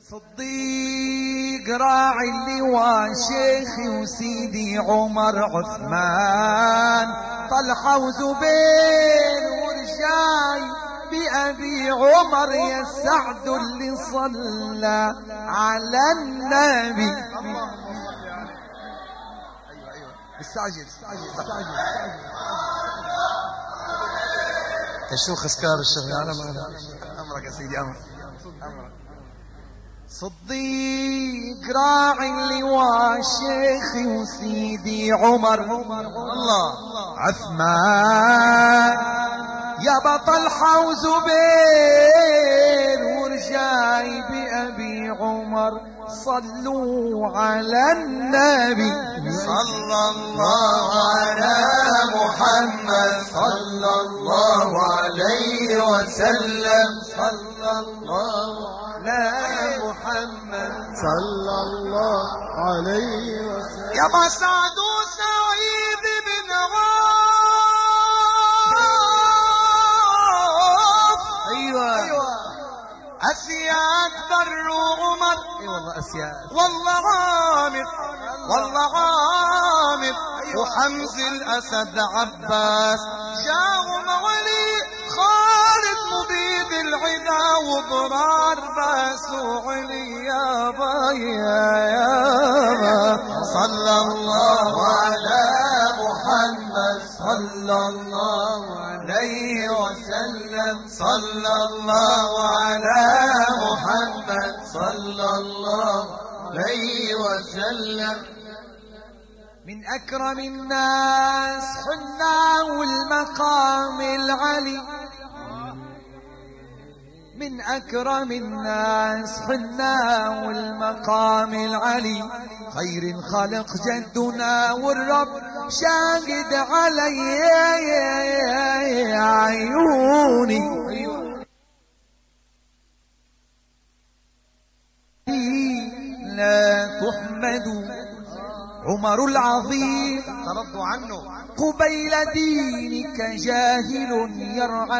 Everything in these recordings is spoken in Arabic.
صديق راعي اللواء شيخي وسيدي عمر عثمان طلحة وزبير ورجاي بأبي عمر يا سعد اللي صلى على النبي. استعجل شو خسكار الشغلانة معنا. أمرك يا سيدي أمرك. صديق راعي اللواء شيخي وسيدي عمر الله عثمان يا بطلحة وزبير ورجاي بأبي عمر صلوا على النبي. صلى الله على محمد صلى الله عليه وسلم. صلى الله على محمد صلى الله عليه وسلم. يا مسعد سعيد بن عوف. ايوه اسياد بر عمر. اي والله اسياد والله عامر والله عامر. وحمز الاسد عباس جاهم علي خالد مبيد العدا وضرار باسوا علي يابا يابا. صلى الله على محمد صلى الله عليه وسلم. صلى الله على محمد صلى الله عليه وسلم. من أكرم الناس حنا والمقام العلي. من أكرم الناس حنا والمقام العلي. خير الخلق جدنا والرب شاهد علي عيوني. لا تحمدوا عمر العظيم ترضوا عنه قبيل دينك جاهل يرعى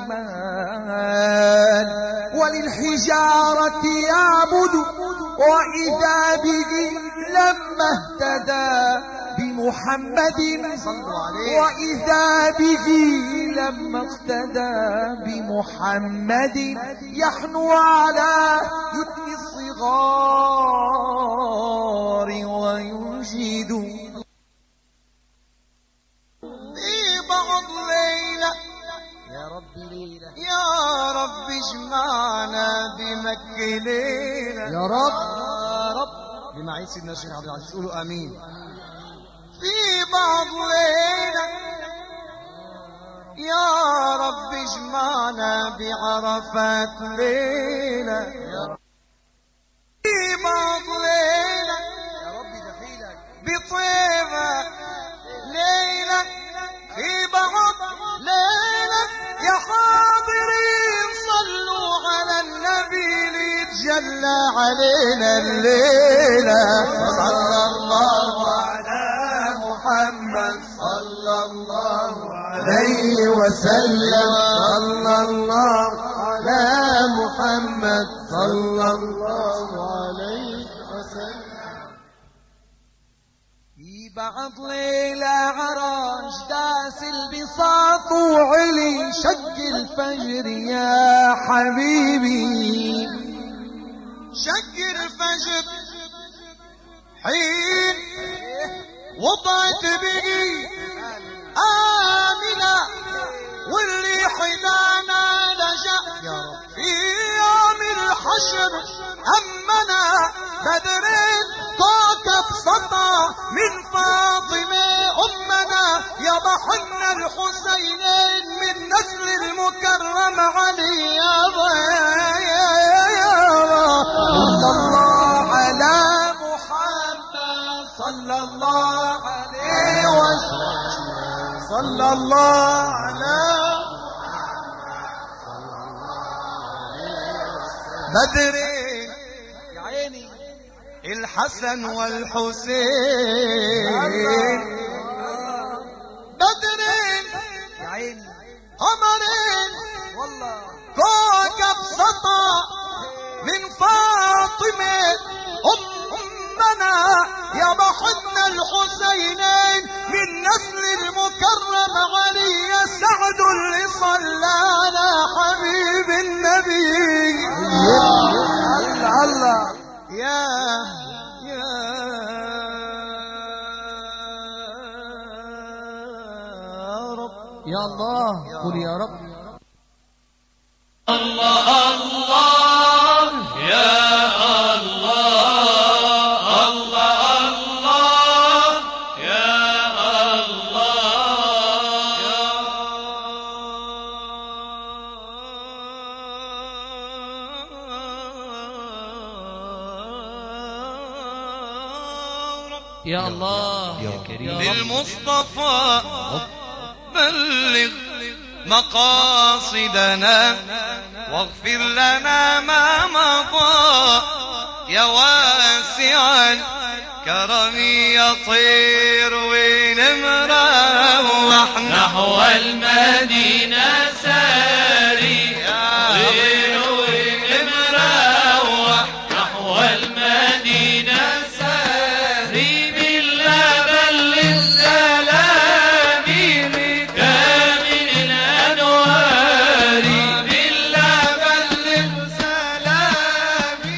الجمال وللحجارة يعبد وإذا به لما اهتدى بمحمد. وإذا به لما اقتدى بمحمد يحنو على يتم الصغار وينشد في بعض ليلة. يا رب ليلة يا رب اجمعنا بمكة ليلة. يا رب بمعين سيدنا الشيخ عبد العزيز. قولوا آمين. في بعض ليلة يا رب اجمعنا بعرفات ليلة. في بعض ليلة يا رب دخيلك بطيبة ليلة. في بعض ليلة يا حاضرين صلوا على النبي ليتجلى علينا الليلة. صلى الله على محمد صلى الله عليه وسلم. صلى الله على محمد صلى الله عليه وسلم. في بعض ليلة عراش داس البساط وعلي شق الفجر يا حبيبي. شق الفجر حين وضعت بقي آمنة والريح دانا لجأ في يوم الحشر أمنا بدرين كوكب سطع من فاطمة أمنا يا ضحنا الحسينين من نسل المكرم علي يابا صلى الله على محمد صلى الله عليه وسلم. صلى الله على بدر يا عيني الحسن والحسين. بدر يا عيني قمرين والله كوكب سطع من فاطمة فاطمة أمنا يا بحضن الحسينين من نسل المكرم علي سعد اللي صلى على حبيب النبي. الله يا رب يا الله قل يا رب. الله الله يا الله الله الله يا الله يا الله يا كريم. للمصطفى بلغ مقاصدنا واغفر لنا ما مضى يا واسع الكرم يطير ونمروح نحو المدينة ساري يطير ونمروح نحو المدينة ساري باللبن للسلام بكامل الأنوار باللبن للسلام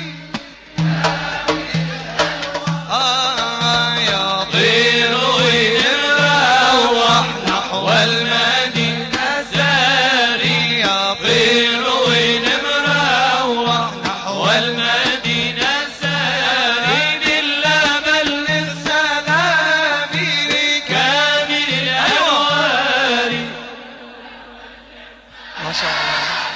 يطير ونروح نحو المدينة ساري يطير ونروح نحو المدينة ساري باللبن للسلام بكامل الأنوار. ما شاء الله.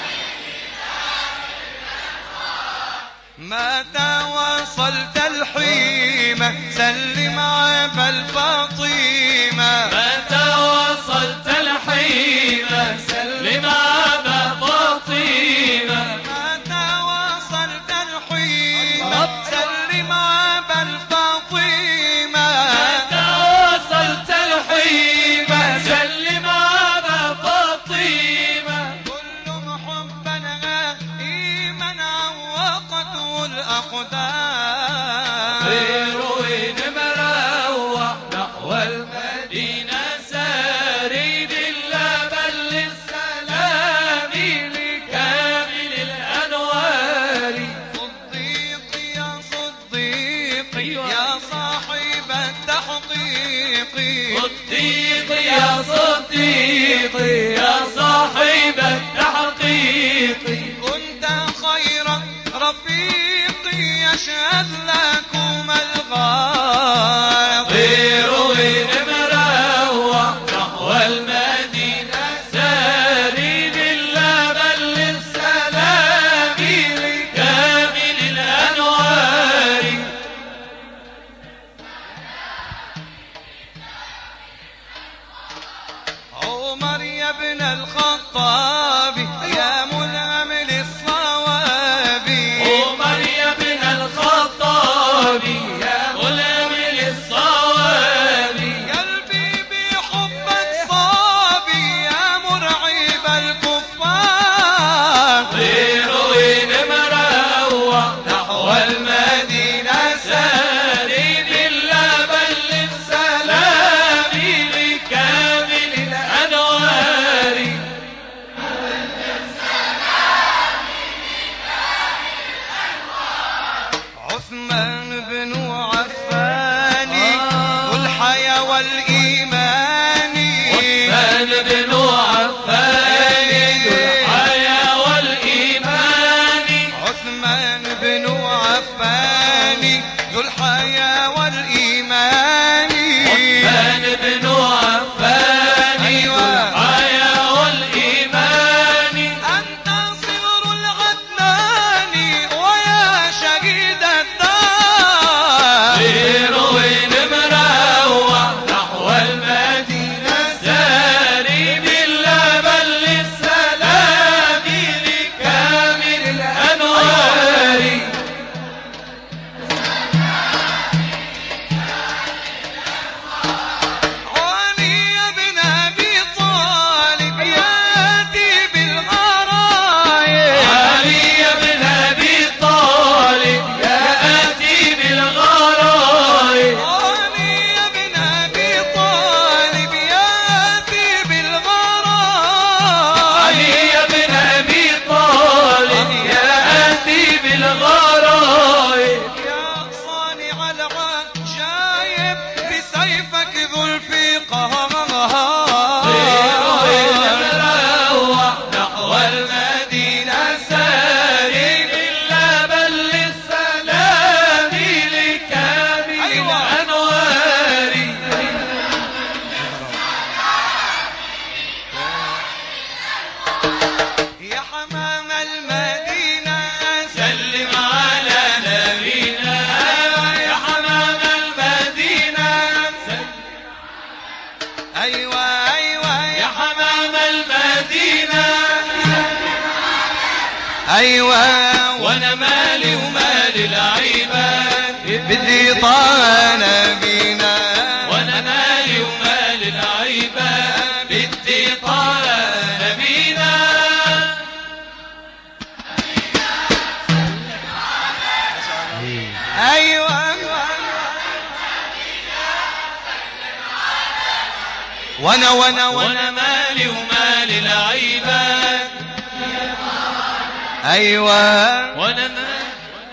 متى وصلت الحيمة سلم عبا الفاطمة متى وصلت الحيمة سلم أبا فاطمة متى وصلت الحيمة سلم عبا الفاطمة متى وصلت الحيمة سلم أبا فاطمة كل محبا غائما عوقته الأقدام طير ونمروح نحو المدينة ساري باللبن للسلام لكامل الأنوار. صديق يا صديق يا صاحب التحقيق صديق يا صديق يا صاحب التحقيق كنت خير رفيق يشهد لكم الغار طير ونمروح نحو المدينة ساري باللبن للسلام لكامل الأنوار. عمر يا ابن الخطاب يا ملهم للصواب عمر يا ابن الخطاب يا غلام للصواب قلبي بحبك صابي يا مرعب الكفار طير ونمروح نحو المدينة ساري باللبن للسلام لكامل الأنوار. عثمان بن عفان ذو الحياة والإيمان عثمان بن عفان ذو الحياة والإيمان عثمان بن عفان ذو الحياة والإيمان عثمان بن عفان ذو الحياة والإيمان أنت صغر العدنان ويا شهيد الدار طير ونمروح نحو المدينة ساري باللبن للسلام لكامل الأنوار. أيوة وانا مالي ومال العباد بدي طه نبينا وانا مالي ومال العباد بدي طه نبينا أيوة وانا مالي ومال العباد أيوة وانا مالي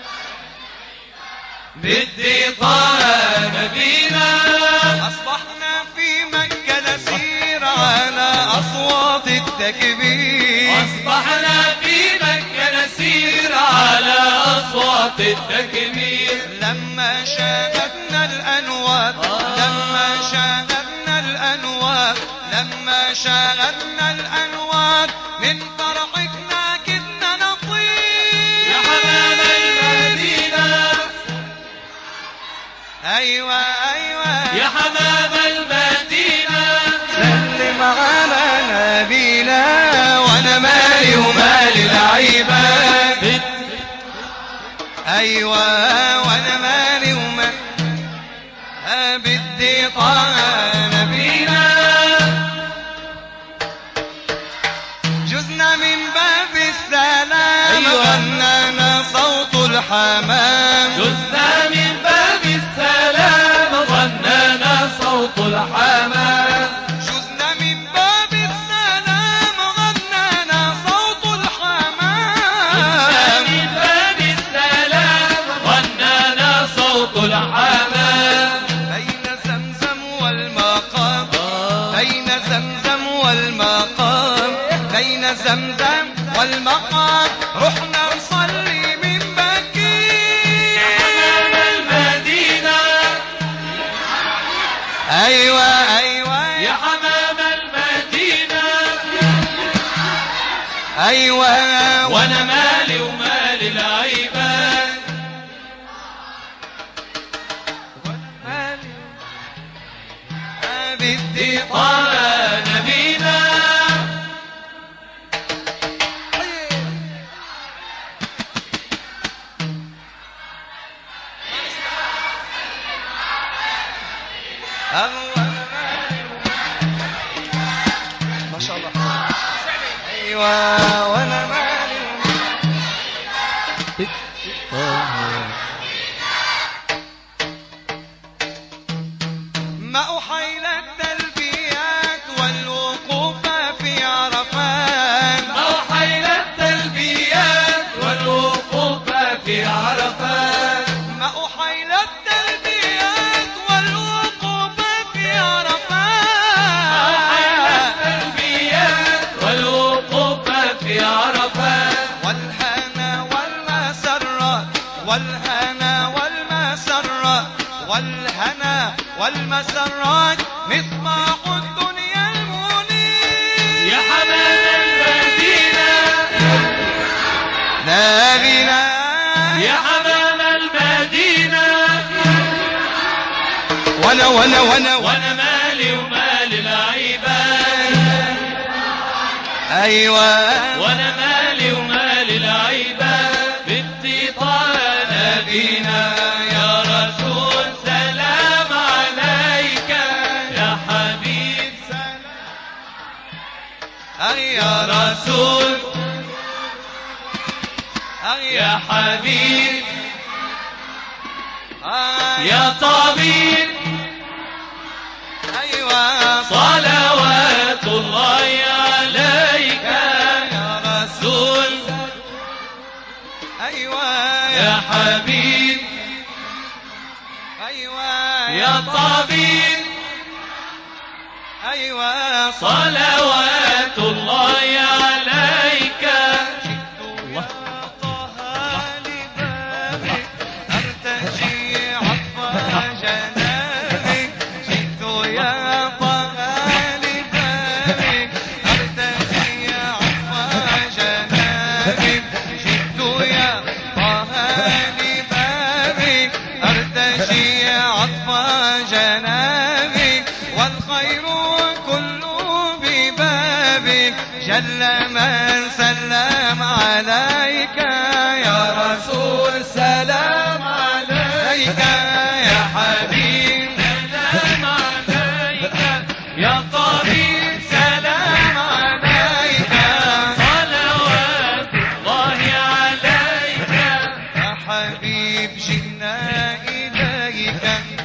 بدي طه نبينا أصبحنا في مكة نسير على أصوات التكبير أصبحنا في مكة نسير على أصوات التكبير لما شاهدنا الأنوار لما شاهدنا الأنوار لما شاهدنا الأنوار من فرحتنا كدنا نطير يا حمام المدينة أيوة يا حمام المدينة سلم على نبينا وانا مالي ومال العباد ايوه وانا مالي ومال بدي طه نبينا جزنا من باب السلام غنانا صوت الحمام جزنا من باب السلام غنانا صوت الحمام جزنا من باب السلام غنانا صوت الحمام من باب السلام غنانا صوت الحمام بين زمزم والمقام بين زمزم والمقام بين زمزم والمقام رحنا نصلي من بكير يا حمام المدينة أيوة يا حمام المدينة أيوة وانا مالي ومال العباد بدي طه نبينا ما شاء الله أيوة وأنا مالي ما أحيل التلبيات والوقوف في عرفات أوحيل التلبيات والوقوف في عرفات ما أحيل التلبيات والوقوف في عرفات التلبيات والوقوف في عرفات والهنا والمسرات والهنا والمسرات والهنا والمسرات مصباح الدنيا المنير يا حمام المدينة نبينا يا حمام المدينة وانا مالي ومال العباد ايوه وانا مالي ومال العباد بدي طه نبينا يا رسول سلام عليك يا حبيب يا رسول يا حبيب يا طبيب ايوه صلوات الله عليك يا رسول ايوه يا حبيب ايوه يا طبيب ايوه صلوات الله عليك الله طه لبابك ارتجي عطف جنابك جئت يا طه لبابك ارتجي عطف جنابك جئت يا طه لبابك ارتجي عطف جنابك والخير كله ببابك جل من سلم عليك عليك يا رسول سلام عليك يا حبيب سلام عليك يا طبيب سلام عليك صلوات الله عليك يا حبيب جئنا إليك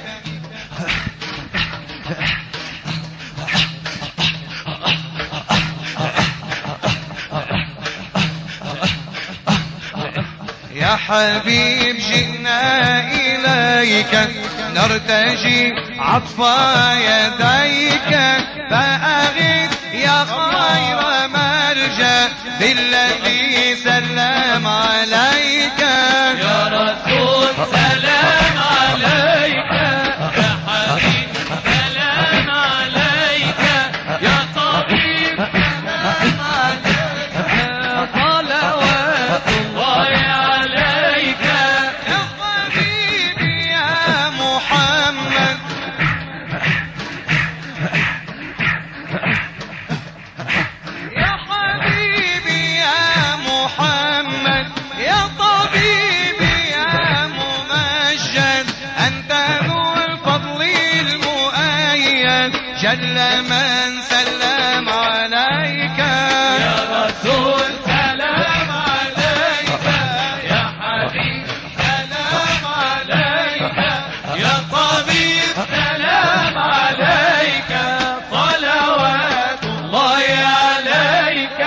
يا حبيب جئنا إليك نرتجي عطف يديك فأغث يا خير مرجى بالذي سلم عليك يا رسول سلام عليك يا حبيب سلام عليك يا طبيب سلام عليك صلوات الله عليك يا حبيبي يا محمد يا حبيبي يا محمد يا طبيبي يا ممجد أنت ذو الفضل المؤيد جل من سلم عليك يا رسول سلام عليك يا حبيب سلام عليك يا طبيب سلام عليك صلوات الله عليك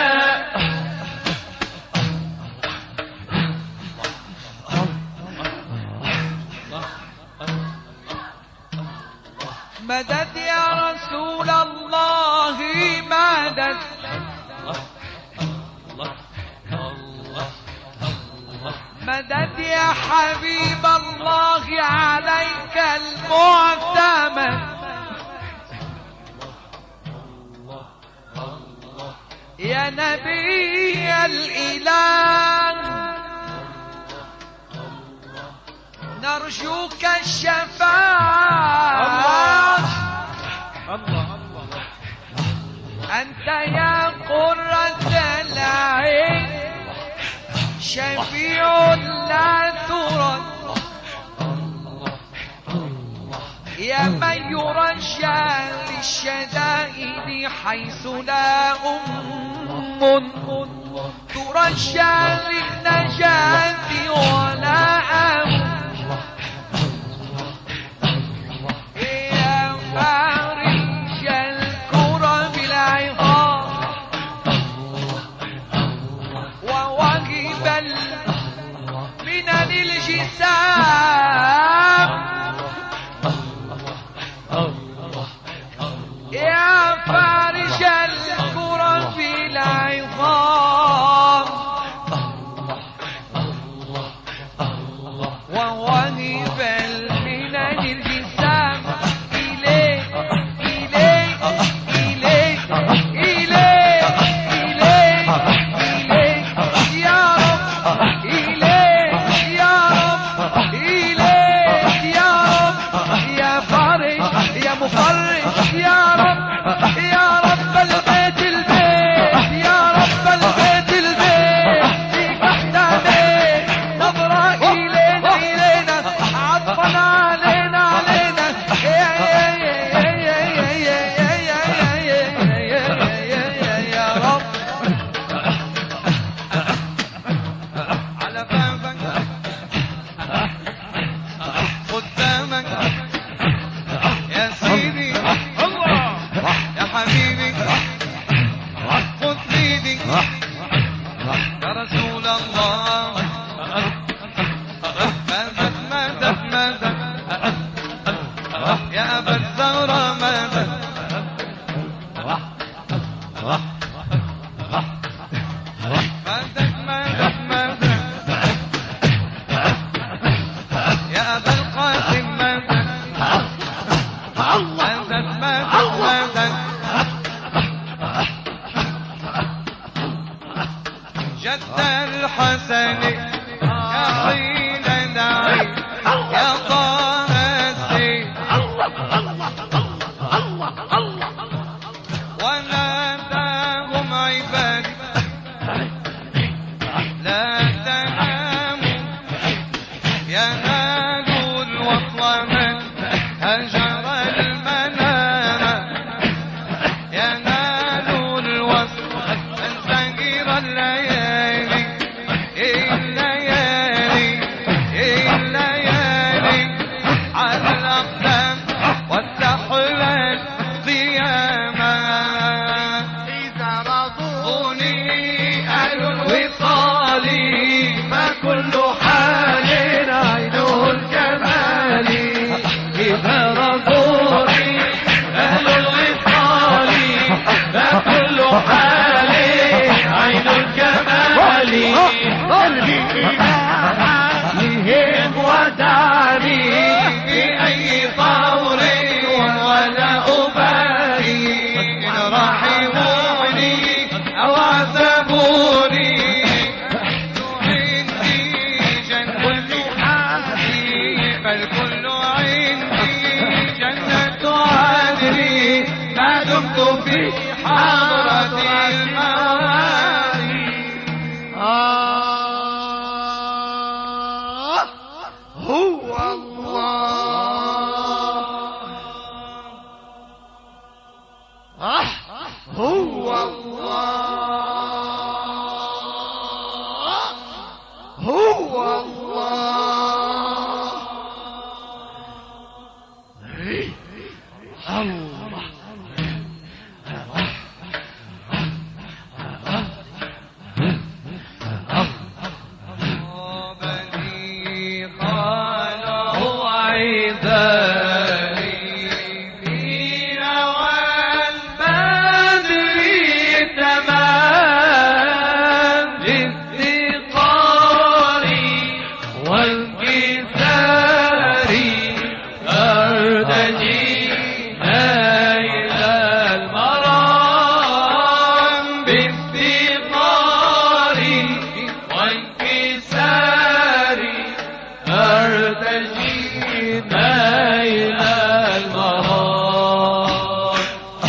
مدد يا رسول الله مدد مدد يا حبيب الله عليك المعتمد يا نبي الإله نرجوك الشفاعة أنت يا قرة العين شفيع لا ترد يا من يرجى للشدائد حيث لا ترجى للنجاة ولا أم يا فارج الكرب العظام وواهب المنن الجسام يا فارج الكرب العظام وواهب المنن الجسام إليك إليك إليك إليك إليك إليك يا رب إليك يا رب إليك يا رب يا فارج يا مفرج يا رب البيت البيت يا رب البيت البيت فيك احتميت نظرة إلينا إلينا عطفا علينا علينا يا رب على بابك قدامك يا سيدي يا حبيبي خذ بيدي يا رسول الله مدد مدد مدد يا أبا الزهرة مدد مدد مدد مدد يا أبا القاسم مدد مدد مدد مدد جد الحسن يا حين داعي يا طه الزين وناداهم عبادي ينال الوصل من هجر المنام ينال الوصل من سهر الليالي الليالي على الأقدام واستحلت ضياما إذا رضوني أهل الوصال فكل حال عينه الكمال إذا رضوني أهل الوصال فكل حال عين الكمال قلبي إلههم ودعني بأي طور ولا أبالي إن رحموني أو عذبوني عندي جنة حالي فالكل عندي جنة عدني ما دمت في حضرة الموالي هو الله هو الله هو الله بني خاله عذاري فينا والبدر تمام للذقار والكسار أرتجي نيل المرام بالذقار والكسار أرتجي نيل المرام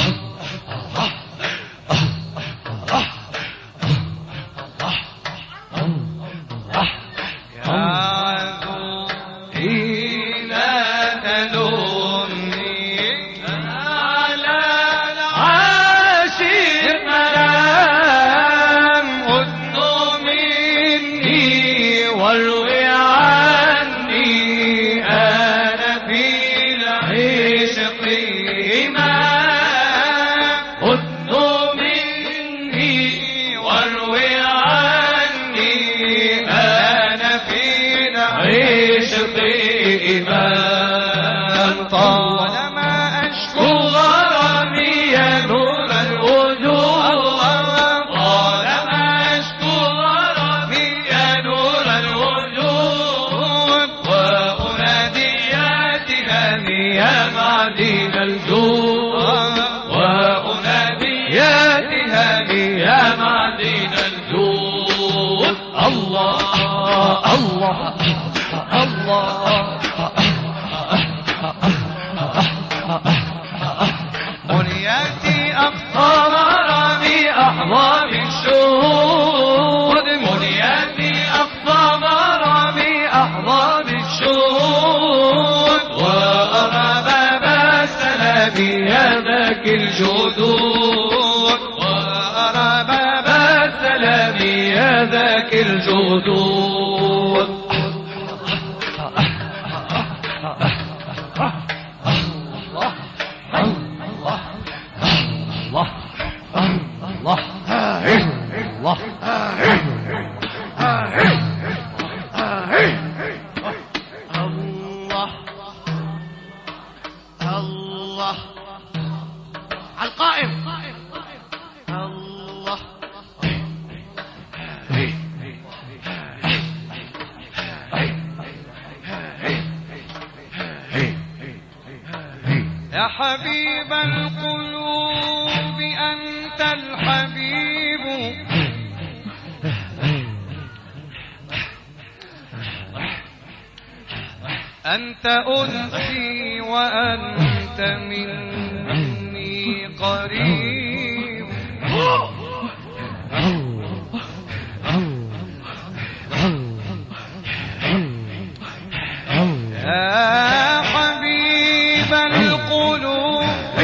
يا عذو حين تلومني على العاشق ملام أذن مني واروي عني أنا في العشق إمام أذن مني واروي عني أنا في العشق إمام طالما أشكو غرامي يا نور الوجود طالما أشكو غرامي يا نور الوجود وأنادي يا تهامي يا معدن الجود وأنادي يا تهامي يا معدن الجود الله الله الله منياتي أقصى مرامي أحظى بالشهود منياتي أقصى مرامي أحظى بالشهود وأرى باب السلام يا ذاك الجدود وأرى باب السلام يا ذاك الجدود الله على القائم الله يا حبيب القلوب أنت الحبيب أنت أنسي وأنت مني قريب يا حبيب القلوب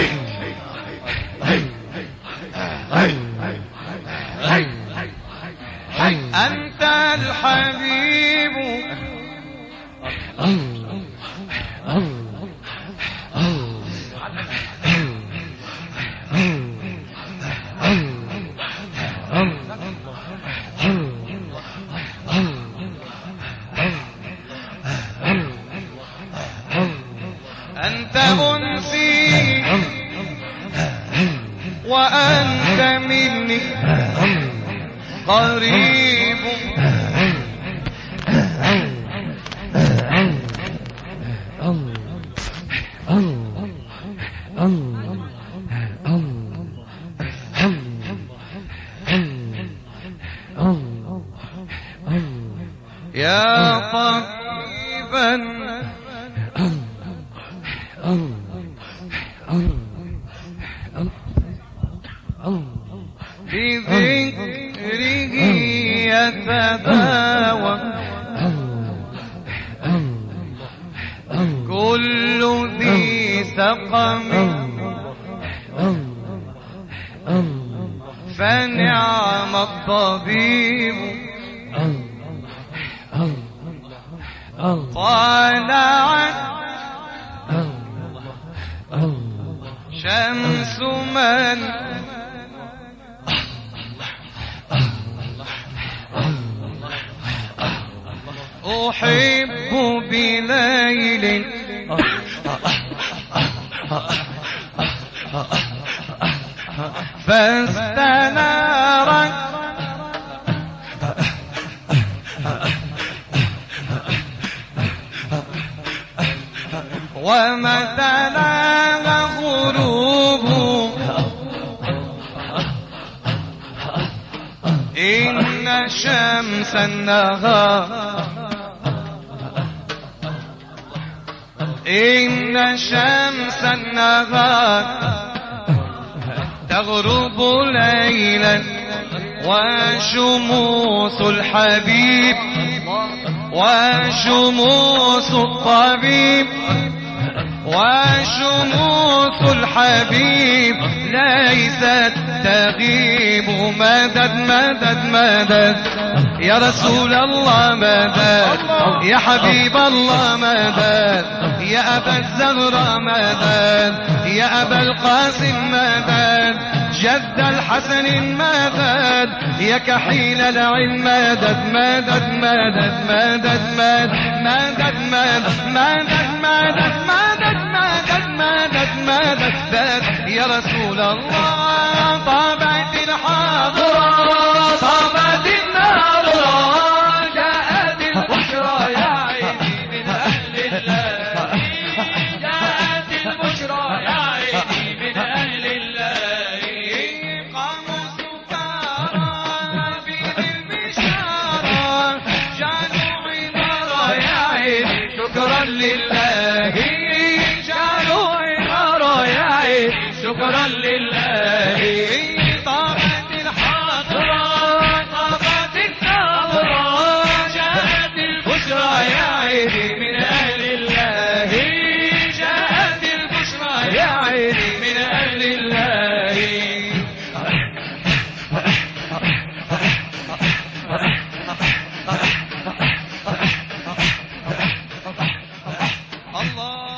أنت الحبيب أنت أنسي وأنت مني قريب يا طبيبا بذكره يتداوى كل ذي سقم فنعم الطبيب طلعت شمس من أحب بليل فاستنارت ومثلها غروب إن شمس النهار إن شمس النهار تغرب ليلا وشموس الحبيب وشموس الطبيب وشموس الحبيب ليست تغيب مدد مدد مدد يا رسول الله مدد يا حبيب الله مدد يا أبا الزهراء مدد يا أبا القاسم مدد جد الحسن مدد يا كحيل العلم مدد مدد مدد مدد مدد مدد مدد مدد مدد مدد مدد مدد يا رسول الله طابت الحاضرة طابت الناظرة جاءت البشرى يا عيني من أهل الله جاءت البشرى يا عيني من أهل الله قاموا سكارى بالبشارى جعلوا عمارة يا عيني شكرا لله جعلوا عمارة يا عيني شكرا لله طابت الحاضرة طابت الناظرة جاءت البشرى يا عيني من أهل الله جاءت البشرى يا عيني من أهل الله الله